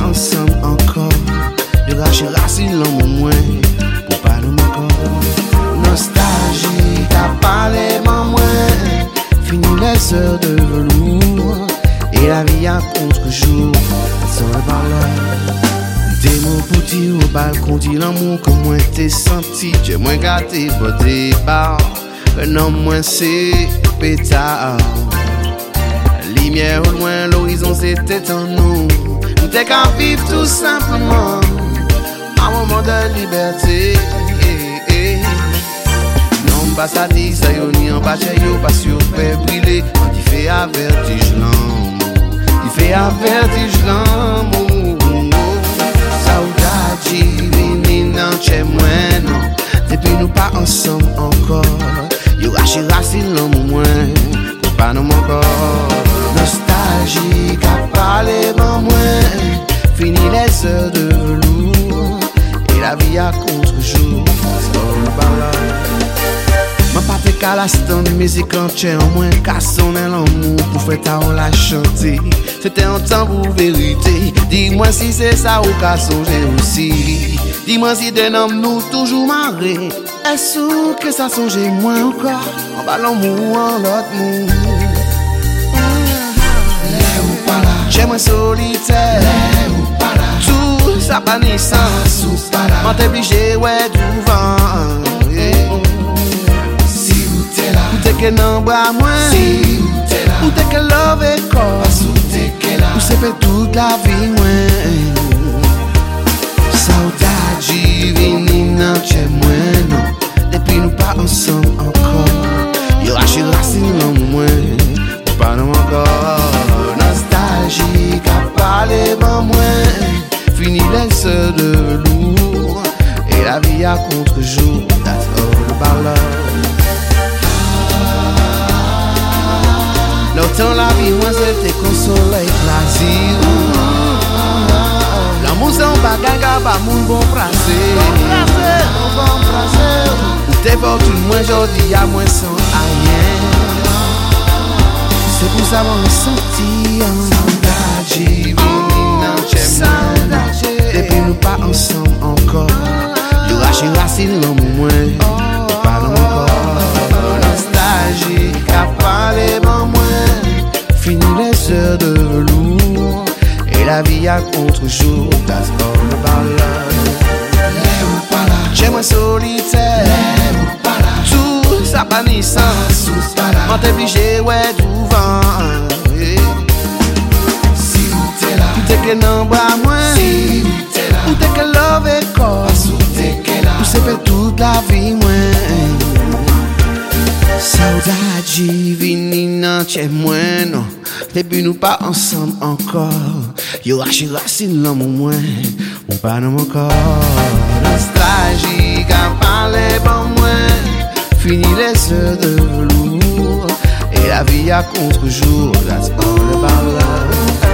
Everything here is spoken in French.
ensemble encore. Yo rache racine l'homme moins pour pas nous encore. Nostalgie qu'a parlé moins. Fini les heures de velours et la vie à contre-jour. Sans le parler. Des mots pour dire au balcon, dis l'amour que moi t'ai senti. J'ai moins gâté pour débat. Un homme moins c'est pétard. Lumière au loin, l'horizon c'était en nous. Nous t'es qu'à vivre tout simplement un moment de liberté. Non, pas ça dit ça yo ni en bas yo pas sur fait briller. Il fait avertige l'amour. Il fait avertige l'amour. Saudade vini nan chez moi non. Depuis nous pas ensemble encore. Yo rache racine l'amour moins pour pas nous encore. Nostalgie qu'a parlé bon moins. Fini les heures de velours et la vie à contre-jour. C'est all about. Ma pas fait qu'à l'instant de musique entière en moins qu'à sonner l'amour pour faire ta on la chanter. C'était un temps pour vérité. Dis-moi si c'est ça ou qu'à songer aussi. Dis-moi si des noms nous toujours marrés. Est-ce que ça songeait moins encore? En bas l'amour en l'autre monde. J'aime solitaire. Tout ça pas naissance. M'en t'es obligé ouais du vent. Ou t'es que n'en bras moins. Ou t'es que love et corps. Ou c'est fait toute la vie moins. Saudade vini nan chez moi non. Depuis nous pas ensemble encore. Yo rache racine l'homme moins. Pas non encore. Nostalgie qu'a parlé bon moins. Fini les heures de velours et la vie à contre-jour. That's all about love. L'autant la vie moi c'était consolé plaisir. L'amour c'est un bagage qui pas moun bon praser. Bon praser. Ou t'es fortune moi jodi à moi sans rien. C'est pour ça mon senti saudade vini nan chez moi. Depuis nous pas ensemble encore. Yo rache racine l'amour moins. Pas encore. Nostalgie qu'a parlé bon moins. Fini les heures de velours et la vie à contre-jour. That's all about love. J'aime solitaire. Tout ça pas naissance. M'en t'es obligé ouais du vent. Si ou t'es là. Ou t'es que n'en bras moins. Si ou t'es là. Ou t'es que love et corps. Ou t'es que là. Ou c'est fait toute la vie moins. Saudade vini nan chez moi non. Depuis nous pas ensemble encore. Yo rache racine l'amour moins. On pas non encore. Nostalgie qu'a parlé bon moins. Fini les heures de velours et la vie à contre-jour. That's all about love.